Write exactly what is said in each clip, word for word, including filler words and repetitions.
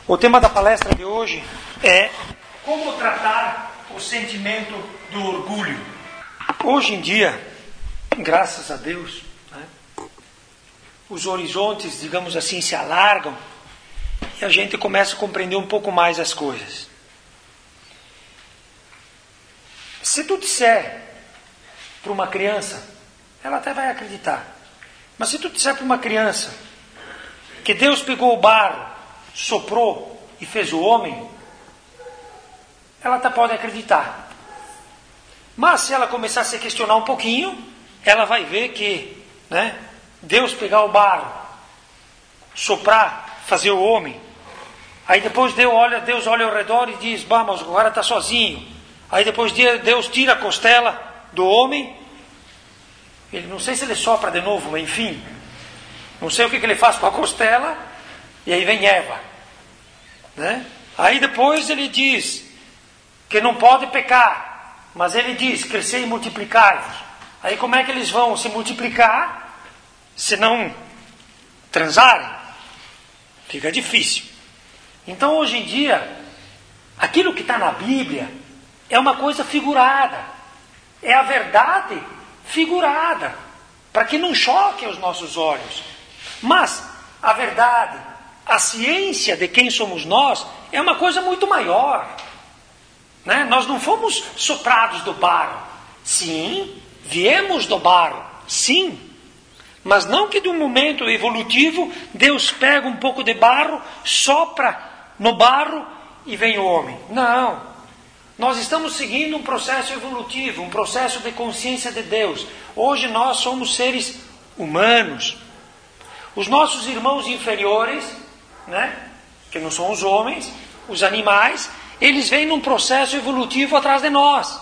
O tema da palestra de hoje é como tratar o sentimento do orgulho. Hoje em dia, graças a Deus, né, os horizontes, digamos assim, se alargam e a gente começa a compreender um pouco mais as coisas. Se tu disser para uma criança, ela até vai acreditar, mas se tu disser para uma criança que Deus pegou o barro, soprou e fez o homem, ela até pode acreditar. Mas se ela começar a se questionar um pouquinho, ela vai ver que, né, Deus pegar o barro, soprar, fazer o homem, aí depois Deus olha, Deus olha ao redor e diz, bah, mas o cara está sozinho. Aí depois Deus tira a costela do homem, ele, não sei se ele sopra de novo, mas enfim, não sei o que, que ele faz com a costela, e aí vem Eva, né? Aí depois ele diz que não pode pecar, mas ele diz, crescer e multiplicar-vos. Aí como é que eles vão se multiplicar se não transarem? Fica difícil. Então hoje em dia, aquilo que está na Bíblia é uma coisa figurada, é a verdade figurada, para que não choque aos nossos olhos. Mas a verdade, a ciência de quem somos nós, é uma coisa muito maior, né? Nós não fomos soprados do barro. Sim, viemos do barro, sim. Mas não que de um momento evolutivo, Deus pega um pouco de barro, sopra no barro e vem o homem. Não. Nós estamos seguindo um processo evolutivo, um processo de consciência de Deus. Hoje nós somos seres humanos. Os nossos irmãos inferiores, né, que não são os homens, os animais, eles vêm num processo evolutivo atrás de nós.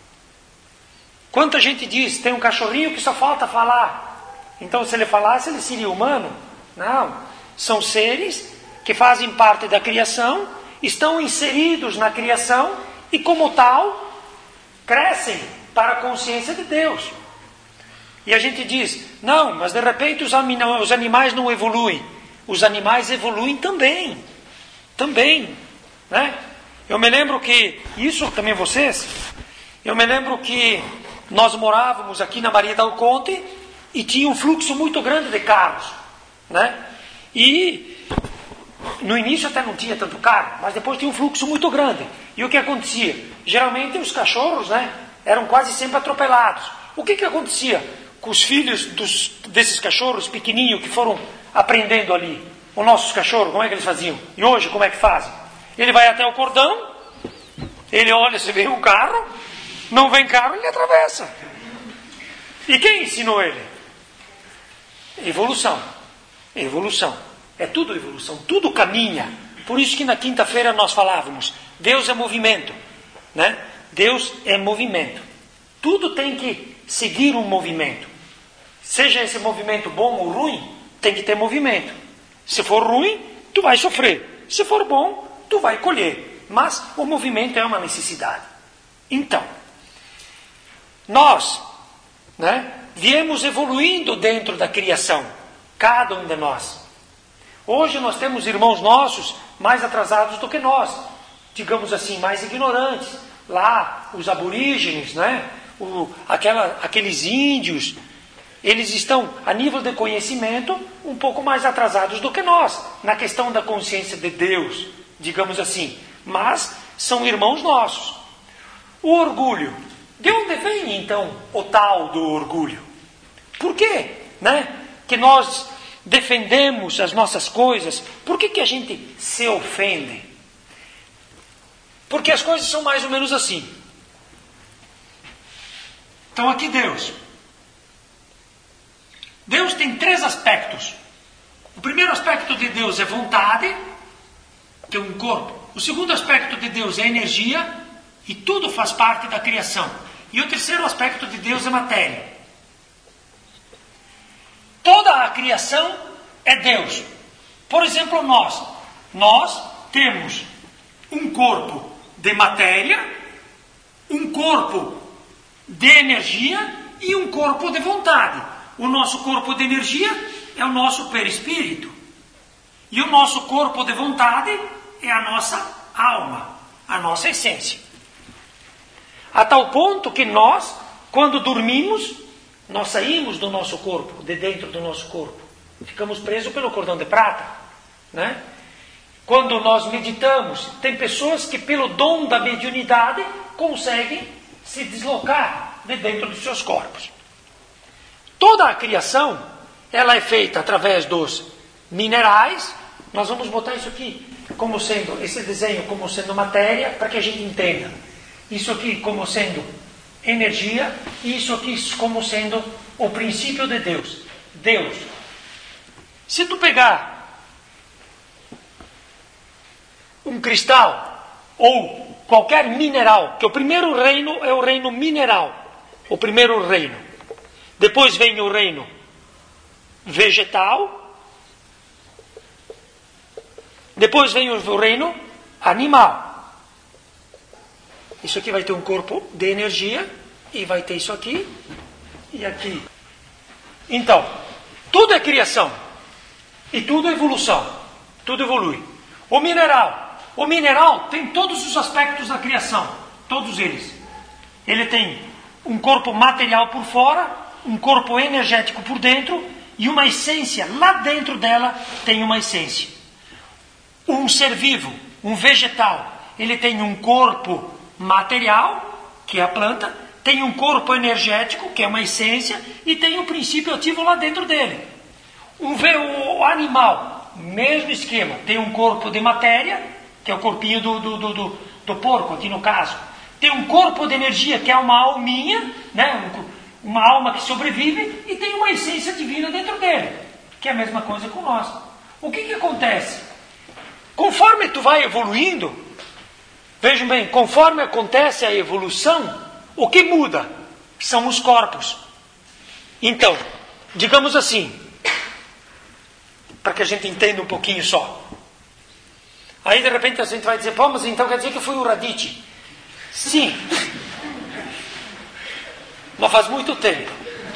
Quanta gente diz, tem um cachorrinho que só falta falar. Então se ele falasse, ele seria humano? Não. São seres que fazem parte da criação, estão inseridos na criação e como tal, crescem para a consciência de Deus. E a gente diz, não, mas de repente os animais não evoluem. Os animais evoluem também. Também. Né? Eu me lembro que, isso também vocês, eu me lembro que nós morávamos aqui na Maria Dal Conte e tinha um fluxo muito grande de carros. Né? E no início até não tinha tanto carro, mas depois tinha um fluxo muito grande. E o que acontecia? Geralmente os cachorros, né, eram quase sempre atropelados. O que, que acontecia com os filhos dos, desses cachorros pequenininhos que foram aprendendo ali? Os nossos cachorros, como é que eles faziam? E hoje, como é que fazem? Ele vai até o cordão, ele olha se vem um carro, não vem carro, ele atravessa. E quem ensinou ele? Evolução. Evolução. É tudo evolução, tudo caminha. Por isso que na quinta-feira nós falávamos, Deus é movimento, né? Deus é movimento. Tudo tem que seguir um movimento. Seja esse movimento bom ou ruim, tem que ter movimento. Se for ruim, tu vai sofrer. Se for bom, tu vai colher. Mas o movimento é uma necessidade. Então, nós, né, viemos evoluindo dentro da criação, cada um de nós. Hoje nós temos irmãos nossos mais atrasados do que nós, digamos assim, mais ignorantes. Lá, os aborígenes, né? o, aquela, aqueles índios, eles estão, a nível de conhecimento, um pouco mais atrasados do que nós, na questão da consciência de Deus, digamos assim. Mas são irmãos nossos. O orgulho. De onde vem, então, o tal do orgulho? Por quê, né, que nós defendemos as nossas coisas? Por que que a gente se ofende? Porque as coisas são mais ou menos assim. Então aqui Deus. Deus tem três aspectos. O primeiro aspecto de Deus é vontade, que é um corpo. O segundo aspecto de Deus é energia, e tudo faz parte da criação. E o terceiro aspecto de Deus é matéria. Toda a criação é Deus. Por exemplo, nós. Nós temos um corpo de matéria, um corpo de energia e um corpo de vontade. O nosso corpo de energia é o nosso perispírito. E o nosso corpo de vontade é a nossa alma, a nossa essência. A tal ponto que nós, quando dormimos, nós saímos do nosso corpo, de dentro do nosso corpo. Ficamos presos pelo cordão de prata, né? Quando nós meditamos, tem pessoas que pelo dom da mediunidade conseguem se deslocar de dentro dos seus corpos. Toda a criação, ela é feita através dos minerais. Nós vamos botar isso aqui como sendo, esse desenho como sendo matéria, para que a gente entenda. Isso aqui como sendo energia, e isso aqui como sendo o princípio de Deus. Deus. Se tu pegar um cristal ou qualquer mineral, que o primeiro reino é o reino mineral, o primeiro reino. Depois vem o reino vegetal. Depois vem o reino animal. Isso aqui vai ter um corpo de energia e vai ter isso aqui e aqui. Então, tudo é criação e tudo é evolução. Tudo evolui. O mineral. O mineral tem todos os aspectos da criação, todos eles. Ele tem um corpo material por fora, um corpo energético por dentro e uma essência. Lá dentro dela tem uma essência. Um ser vivo, um vegetal, ele tem um corpo material, que é a planta, tem um corpo energético, que é uma essência, e tem um princípio ativo lá dentro dele. Um, o animal, mesmo esquema, tem um corpo de matéria, que é o corpinho do, do, do, do, do porco, aqui no caso. Tem um corpo de energia, que é uma alminha, né? Uma alma que sobrevive, e tem uma essência divina dentro dele, que é a mesma coisa com nós. O que que acontece? Conforme tu vai evoluindo, vejam bem, conforme acontece a evolução, o que muda? São os corpos. Então, digamos assim, para que a gente entenda um pouquinho só. Aí de repente a gente vai dizer, pô, mas então quer dizer que foi o Raditz? Sim. Mas faz muito tempo.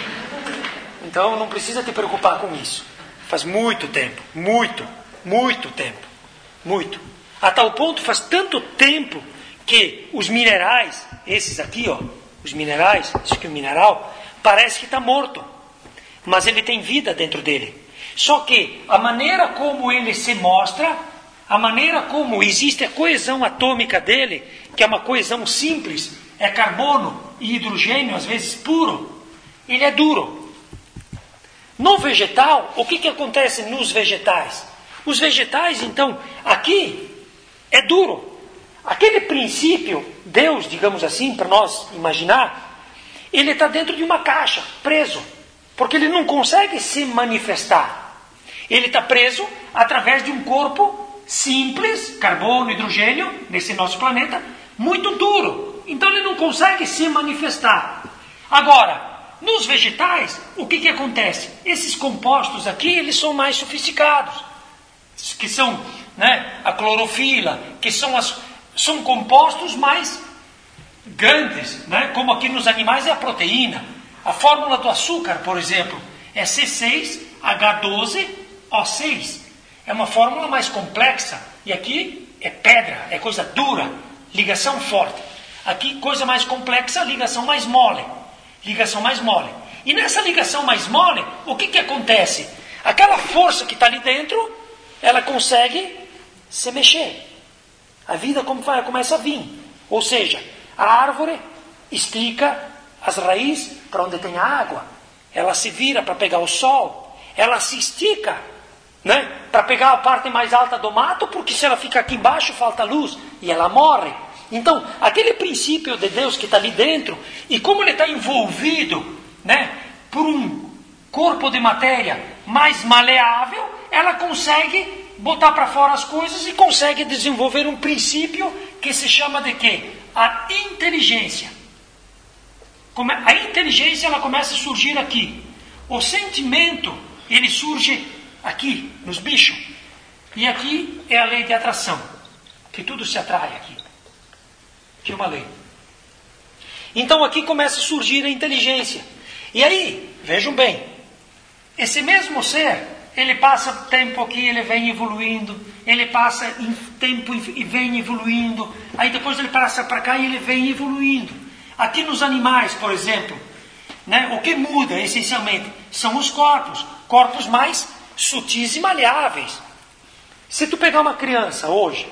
Então não precisa te preocupar com isso. Faz muito tempo, muito, muito tempo. Muito. A tal ponto, faz tanto tempo que os minerais, esses aqui, ó, os minerais, isso aqui é um mineral, parece que está morto. Mas ele tem vida dentro dele. Só que a maneira como ele se mostra, a maneira como existe a coesão atômica dele, que é uma coesão simples, é carbono e hidrogênio, às vezes puro, ele é duro. No vegetal, o que, que acontece nos vegetais? Os vegetais, então, aqui é duro. Aquele princípio, Deus, digamos assim, para nós imaginar, ele está dentro de uma caixa, preso, porque ele não consegue se manifestar. Ele está preso através de um corpo simples, carbono, hidrogênio, nesse nosso planeta, muito duro. Então ele não consegue se manifestar. Agora, nos vegetais, o que, que acontece? Esses compostos aqui, eles são mais sofisticados, que são, né, a clorofila, que são, as, são compostos mais grandes, né, como aqui nos animais é a proteína. A fórmula do açúcar, por exemplo, é C seis H doze O seis. É uma fórmula mais complexa. E aqui é pedra, é coisa dura, ligação forte. Aqui, coisa mais complexa, ligação mais mole. Ligação mais mole. E nessa ligação mais mole, o que, que acontece? Aquela força que está ali dentro, ela consegue se mexer. A vida começa a vir. Ou seja, a árvore estica as raízes para onde tem a água. Ela se vira para pegar o sol. Ela se estica, né, para pegar a parte mais alta do mato, porque se ela fica aqui embaixo, falta luz. E ela morre. Então, aquele princípio de Deus que está ali dentro, e como ele está envolvido, né, por um corpo de matéria mais maleável, ela consegue botar para fora as coisas e consegue desenvolver um princípio que se chama de quê? A inteligência. A inteligência, ela começa a surgir aqui. O sentimento, ele surge aqui, nos bichos. E aqui é a lei de atração, que tudo se atrai aqui. Aqui é uma lei. Então aqui começa a surgir a inteligência. E aí, vejam bem, esse mesmo ser, ele passa tempo aqui, ele vem evoluindo, ele passa em tempo e vem evoluindo, aí depois ele passa para cá e ele vem evoluindo. Aqui nos animais, por exemplo, né, o que muda essencialmente são os corpos, corpos mais sutis e maleáveis. Se tu pegar uma criança hoje,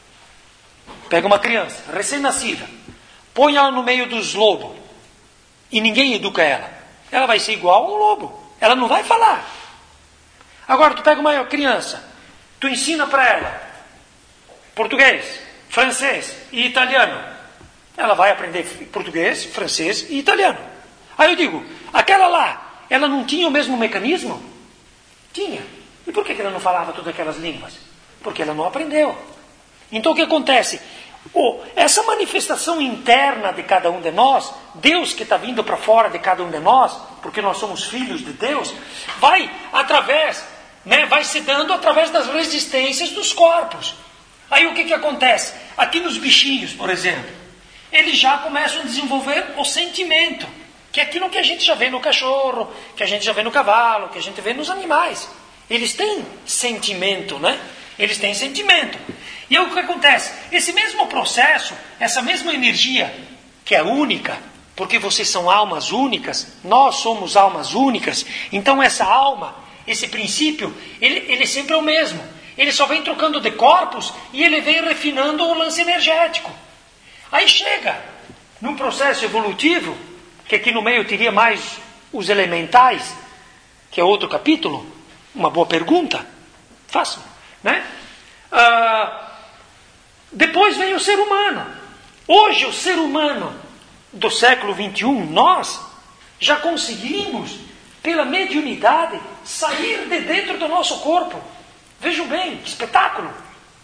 pega uma criança recém-nascida, põe ela no meio dos lobos e ninguém educa ela, ela vai ser igual a um lobo, ela não vai falar. Agora tu pega uma criança, tu ensina para ela português, francês e italiano, ela vai aprender português, francês e italiano. Aí eu digo, aquela lá, ela não tinha o mesmo mecanismo? Tinha. E por que ela não falava todas aquelas línguas? Porque ela não aprendeu. Então o que acontece? Oh, essa manifestação interna de cada um de nós, Deus que está vindo para fora de cada um de nós, porque nós somos filhos de Deus, vai através, né, vai se dando através das resistências dos corpos. Aí o que, que acontece? Aqui nos bichinhos, por exemplo, eles já começam a desenvolver o sentimento, que é aquilo que a gente já vê no cachorro, que a gente já vê no cavalo, que a gente vê nos animais. Eles têm sentimento, né? Eles têm sentimento. E aí o que acontece? Esse mesmo processo, essa mesma energia, que é única, porque vocês são almas únicas, nós somos almas únicas, então essa alma, esse princípio, ele, ele sempre é o mesmo. Ele só vem trocando de corpos e ele vem refinando o lance energético. Aí chega num processo evolutivo, que aqui no meio teria mais os elementais, que é outro capítulo, uma boa pergunta, façam, né? Ah, depois vem o ser humano. Hoje o ser humano do século vinte e um, nós já conseguimos, pela mediunidade, sair de dentro do nosso corpo. Vejam bem, que espetáculo.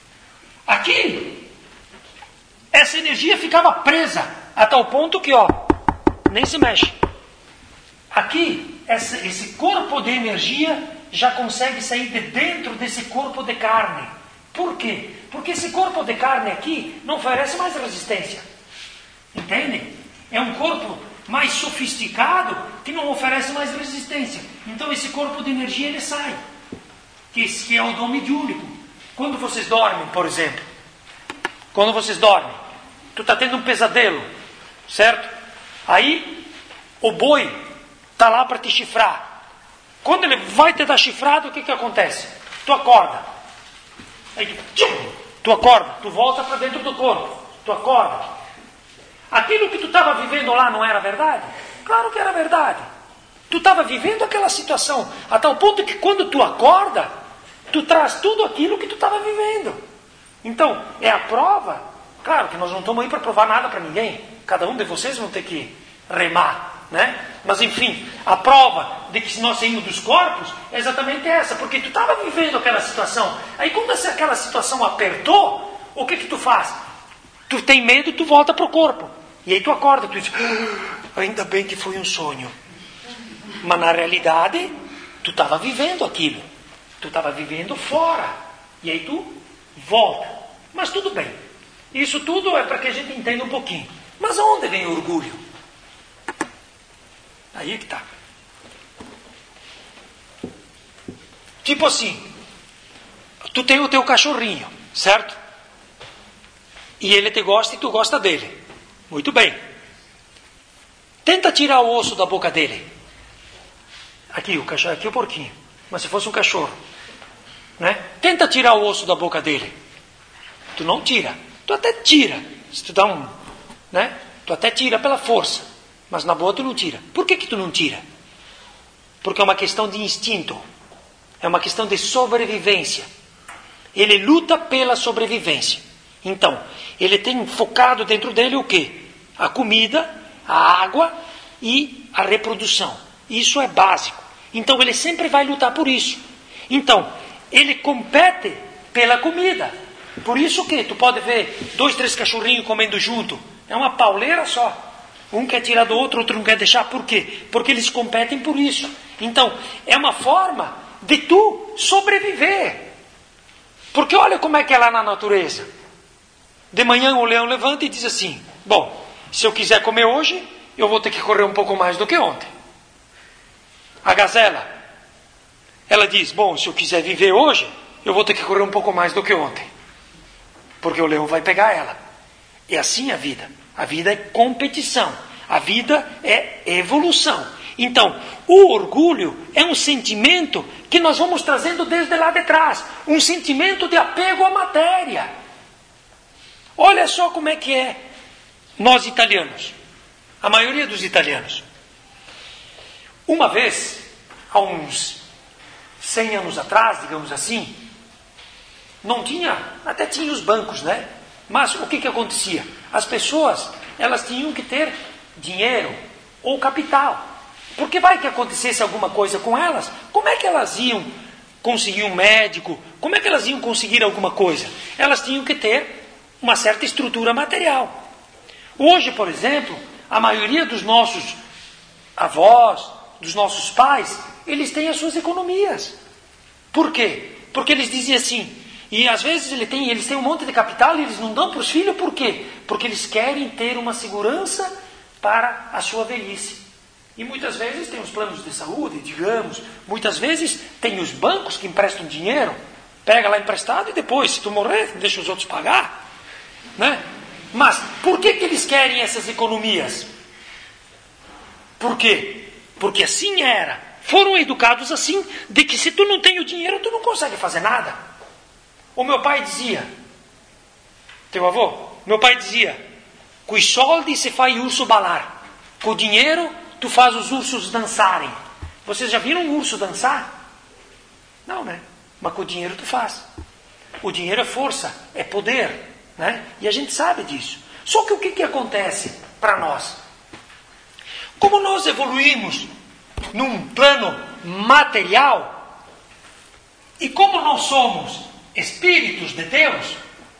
Aqui, essa energia ficava presa, a tal ponto que, ó, nem se mexe. Aqui, essa, esse corpo de energia já consegue sair de dentro desse corpo de carne. Por quê? Porque esse corpo de carne aqui não oferece mais resistência. Entendem? É um corpo mais sofisticado que não oferece mais resistência. Então esse corpo de energia ele sai. Que, que é o dom mediúnico. Quando vocês dormem, por exemplo. Quando vocês dormem. Tu está tendo um pesadelo. Certo? Aí o boi está lá para te chifrar. Quando ele vai te dar chifrado, o que, que acontece? Tu acorda. Aí tu, tchum, tu acorda, tu volta para dentro do corpo. Tu acorda. Aquilo que tu estava vivendo lá não era verdade? Claro que era verdade. Tu estava vivendo aquela situação a tal ponto que quando tu acorda, tu traz tudo aquilo que tu estava vivendo. Então, é a prova. Claro que nós não estamos aí para provar nada para ninguém. Cada um de vocês vão ter que remar, né? Mas enfim, a prova de que nós saímos dos corpos é exatamente essa, porque tu estava vivendo aquela situação. Aí quando essa, aquela situação apertou, o que que tu faz? Tu tem medo, tu volta para o corpo. E aí tu acorda, tu diz, ah, ainda bem que foi um sonho. Mas na realidade, tu estava vivendo aquilo. Tu estava vivendo fora. E aí tu volta. Mas tudo bem. Isso tudo é para que a gente entenda um pouquinho. Mas aonde vem o orgulho? Aí que está. Tipo assim, tu tem o teu cachorrinho, certo? E ele te gosta e tu gosta dele. Muito bem. Tenta tirar o osso da boca dele. Aqui o cachorro, aqui o porquinho. Mas se fosse um cachorro, né? Tenta tirar o osso da boca dele. Tu não tira. Tu até tira. Se tu dá um, né? Tu até tira pela força. Mas na boa tu não tira. Por que que tu não tira? Porque é uma questão de instinto. É uma questão de sobrevivência. Ele luta pela sobrevivência. Então, ele tem focado dentro dele o quê? A comida, a água e a reprodução. Isso é básico. Então, ele sempre vai lutar por isso. Então, ele compete pela comida. Por isso que tu pode ver dois, três cachorrinhos comendo junto. É uma pauleira só. Um quer tirar do outro, outro não quer deixar. Por quê? Porque eles competem por isso. Então, é uma forma de tu sobreviver. Porque olha como é que é lá na natureza. De manhã o leão levanta e diz assim, bom, se eu quiser comer hoje, eu vou ter que correr um pouco mais do que ontem. A gazela, ela diz, bom, se eu quiser viver hoje, eu vou ter que correr um pouco mais do que ontem. Porque o leão vai pegar ela. É assim a vida. A vida é competição. A vida é evolução. Então, o orgulho é um sentimento que nós vamos trazendo desde lá de trás. Um sentimento de apego à matéria. Olha só como é que é nós italianos. A maioria dos italianos. Uma vez, há uns cem anos atrás, digamos assim, não tinha, até tinha os bancos, né? Mas o que que acontecia? As pessoas, elas tinham que ter dinheiro ou capital. Porque vai que acontecesse alguma coisa com elas, como é que elas iam conseguir um médico? Como é que elas iam conseguir alguma coisa? Elas tinham que ter uma certa estrutura material. Hoje, por exemplo, a maioria dos nossos avós, dos nossos pais, eles têm as suas economias. Por quê? Porque eles dizem assim, e às vezes ele tem, eles têm um monte de capital e eles não dão para os filhos, por quê? Porque eles querem ter uma segurança para a sua velhice. E muitas vezes tem os planos de saúde, digamos, muitas vezes tem os bancos que emprestam dinheiro, pega lá emprestado e depois, se tu morrer, deixa os outros pagar, né? Mas por que que eles querem essas economias? Por quê? Porque assim era. Foram educados assim, de que se tu não tem o dinheiro, tu não consegue fazer nada. O meu pai dizia, teu avô, meu pai dizia, com os soldi se faz urso balar. Com o dinheiro, tu faz os ursos dançarem. Vocês já viram um urso dançar? Não, né? Mas com o dinheiro tu faz. O dinheiro é força, é poder, né? E a gente sabe disso. Só que o que que acontece para nós? Como nós evoluímos num plano material, e como nós somos espíritos de Deus,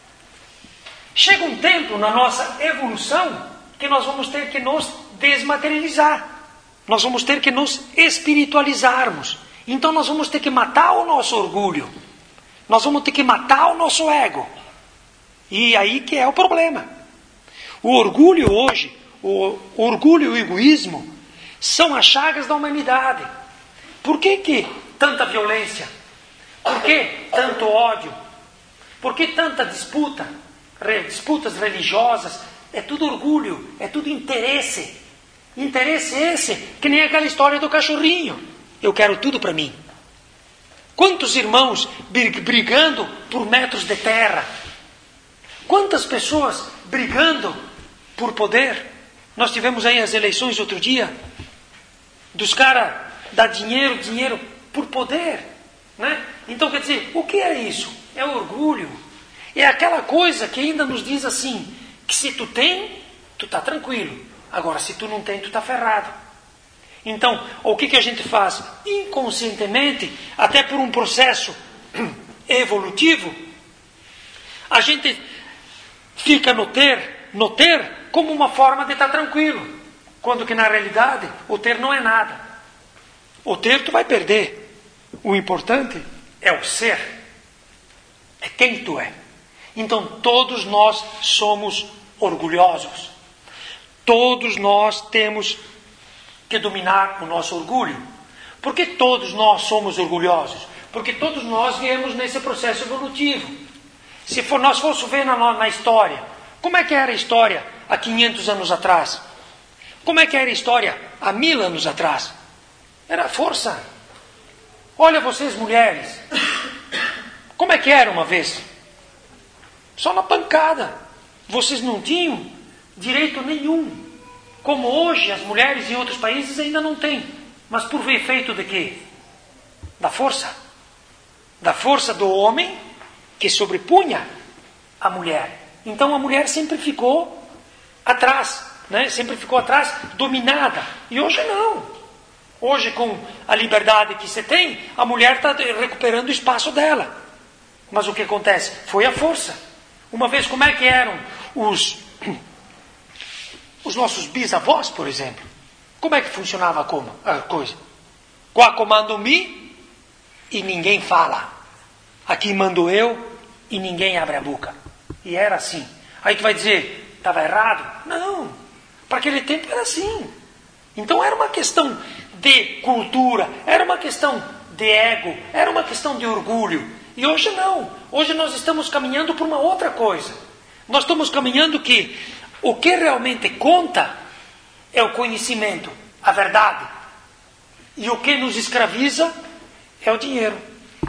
chega um tempo na nossa evolução que nós vamos ter que nos desmaterializar. Nós vamos ter que nos espiritualizarmos. Então nós vamos ter que matar o nosso orgulho. Nós vamos ter que matar o nosso ego. E aí que é o problema. O orgulho hoje, o orgulho e o egoísmo são as chagas da humanidade. Por que que tanta violência? Por que tanto ódio? Por que tanta disputa? Re, disputas religiosas? É tudo orgulho, é tudo interesse. Interesse esse, que nem aquela história do cachorrinho. Eu quero tudo para mim. Quantos irmãos brigando por metros de terra? Quantas pessoas brigando por poder? Nós tivemos aí as eleições outro dia, dos caras dar dinheiro, dinheiro por poder, né? Então quer dizer, o que é isso? É orgulho. É aquela coisa que ainda nos diz assim, que se tu tem, tu está tranquilo. Agora, se tu não tem, tu está ferrado. Então, o que, que a gente faz? Inconscientemente, até por um processo evolutivo, a gente fica no ter, no ter como uma forma de estar tranquilo. Quando que na realidade, o ter não é nada. O ter tu vai perder. O importante é o ser. É quem tu é. Então, todos nós somos orgulhosos. Todos nós temos que dominar o nosso orgulho. Por que todos nós somos orgulhosos? Porque todos nós viemos nesse processo evolutivo. Se for, nós fôssemos ver na, na história, como é que era a história há quinhentos anos atrás? Como é que era a história há mil anos atrás? Era força. Olha vocês, mulheres. Como é que era uma vez? Só na pancada. Vocês não tinham direito nenhum. Como hoje as mulheres em outros países ainda não têm. Mas por efeito de quê? Da força. Da força do homem que sobrepunha a mulher. Então a mulher sempre ficou atrás, né? Sempre ficou atrás, dominada. E hoje não. Hoje, com a liberdade que você tem, a mulher está recuperando o espaço dela. Mas o que acontece? Foi a força. Uma vez, como é que eram os, os nossos bisavós, por exemplo? Como é que funcionava a, como, a coisa? Qua comando mi e ninguém fala. Aqui mando eu e ninguém abre a boca. E era assim. Aí que vai dizer, estava errado? Não. Para aquele tempo era assim. Então era uma questão de cultura, era uma questão de ego, era uma questão de orgulho. E hoje não. Hoje nós estamos caminhando por uma outra coisa. Nós estamos caminhando que o que realmente conta é o conhecimento, a verdade. E o que nos escraviza é o dinheiro.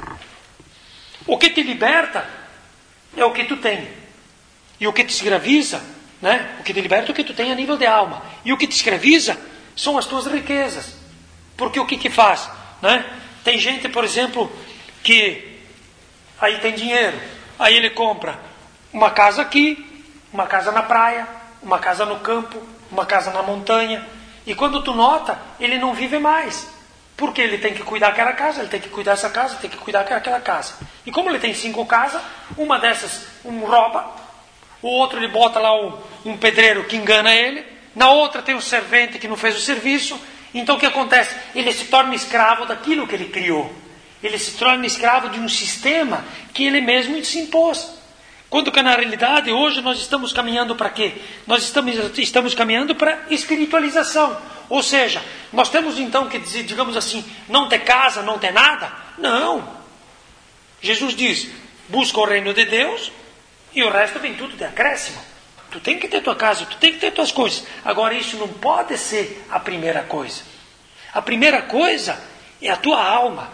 O que te liberta é o que tu tem. E o que te escraviza, né? O que te liberta é o que tu tem a nível de alma. E o que te escraviza são as tuas riquezas. Porque o que que faz? Né? Tem gente, por exemplo, que aí tem dinheiro. Aí ele compra uma casa aqui, uma casa na praia, uma casa no campo, uma casa na montanha. E quando tu nota, ele não vive mais. Porque ele tem que cuidar daquela casa, ele tem que cuidar dessa casa, tem que cuidar daquela casa. E como ele tem cinco casas, uma dessas um rouba, o outro ele bota lá um, um pedreiro que engana ele, na outra tem um servente que não fez o serviço. Então o que acontece? Ele se torna escravo daquilo que ele criou. Ele se torna escravo de um sistema que ele mesmo se impôs. Quando que na realidade hoje nós estamos caminhando para quê? Nós estamos, estamos caminhando para espiritualização. Ou seja, nós temos então que dizer, digamos assim, não ter casa, não ter nada? Não. Jesus diz, busca o reino de Deus e o resto vem tudo de acréscimo. Tu tem que ter tua casa, tu tem que ter tuas coisas. Agora isso não pode ser a primeira coisa. A primeira coisa é a tua alma.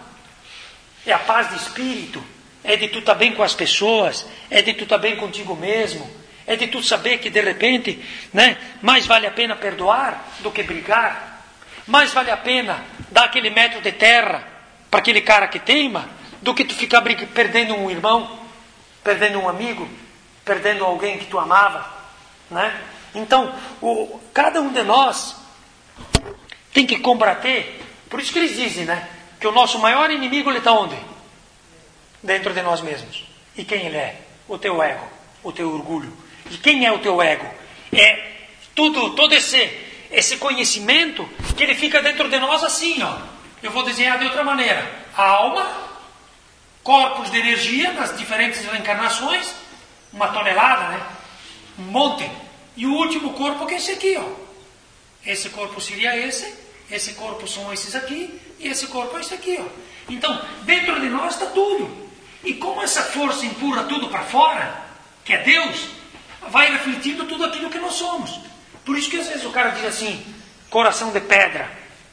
É a paz de espírito. É de tu estar bem com as pessoas. É de tu estar bem contigo mesmo. É de tu saber que de repente, né, mais vale a pena perdoar do que brigar. Mais vale a pena dar aquele metro de terra para aquele cara que teima do que tu ficar brig- perdendo um irmão, perdendo um amigo, perdendo alguém que tu amava. Né? Então, o, cada um de nós tem que combater. Por isso que eles dizem, né, que o nosso maior inimigo ele está onde? Dentro de nós mesmos. E quem ele é? O teu ego, o teu orgulho. E quem é o teu ego? É tudo, todo esse, esse conhecimento que ele fica dentro de nós assim, ó. Eu vou desenhar de outra maneira. A alma, corpos de energia nas diferentes reencarnações, uma tonelada, né? Um monte. E o último corpo que é esse aqui, ó. Esse corpo seria esse, esse corpo são esses aqui, e esse corpo é esse aqui, ó. Então, dentro de nós está tudo. E como essa força empurra tudo para fora, que é Deus, vai refletindo tudo aquilo que nós somos. Por isso que às vezes o cara diz assim, coração de pedra.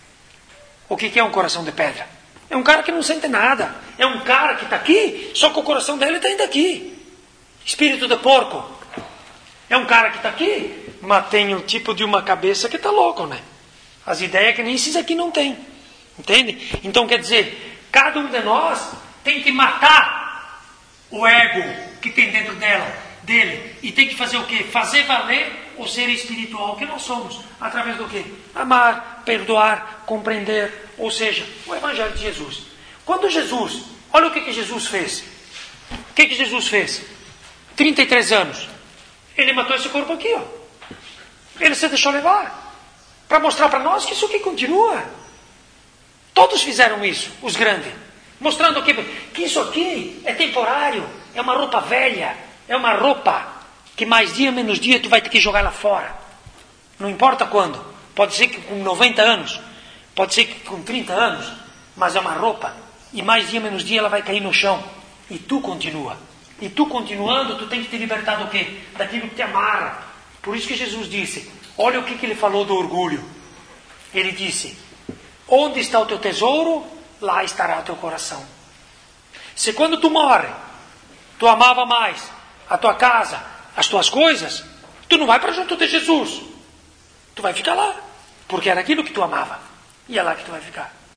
O que, que é um coração de pedra? É um cara que não sente nada. É um cara que está aqui, só que o coração dele está indo aqui. Espírito de porco. É um cara que está aqui, mas tem o tipo de uma cabeça que está louco, né? As ideias que nem esses aqui não tem. Entende? Então quer dizer, cada um de nós tem que matar o ego que tem dentro dela, dele. E tem que fazer o quê? Fazer valer o ser espiritual que nós somos. Através do quê? Amar, perdoar, compreender. Ou seja, o Evangelho de Jesus. Quando Jesus, olha o que, que Jesus fez. O que, que Jesus fez? trinta e três anos. Ele matou esse corpo aqui, ó. Ele se deixou levar. Para mostrar para nós que isso aqui continua. Todos fizeram isso, os grandes. Mostrando que, que isso aqui é temporário. É uma roupa velha. É uma roupa que mais dia, menos dia, tu vai ter que jogar lá fora. Não importa quando. Pode ser que com noventa anos. Pode ser que com trinta anos. Mas é uma roupa. E mais dia, menos dia, ela vai cair no chão. E tu continua. E tu continuando, tu tem que te libertar do quê? Daquilo que te amarra. Por isso que Jesus disse, olha o que, que ele falou do orgulho. Ele disse, onde está o teu tesouro, lá estará o teu coração. Se quando tu morre, tu amava mais a tua casa, as tuas coisas, tu não vai para junto de Jesus. Tu vai ficar lá, porque era aquilo que tu amava. E é lá que tu vai ficar.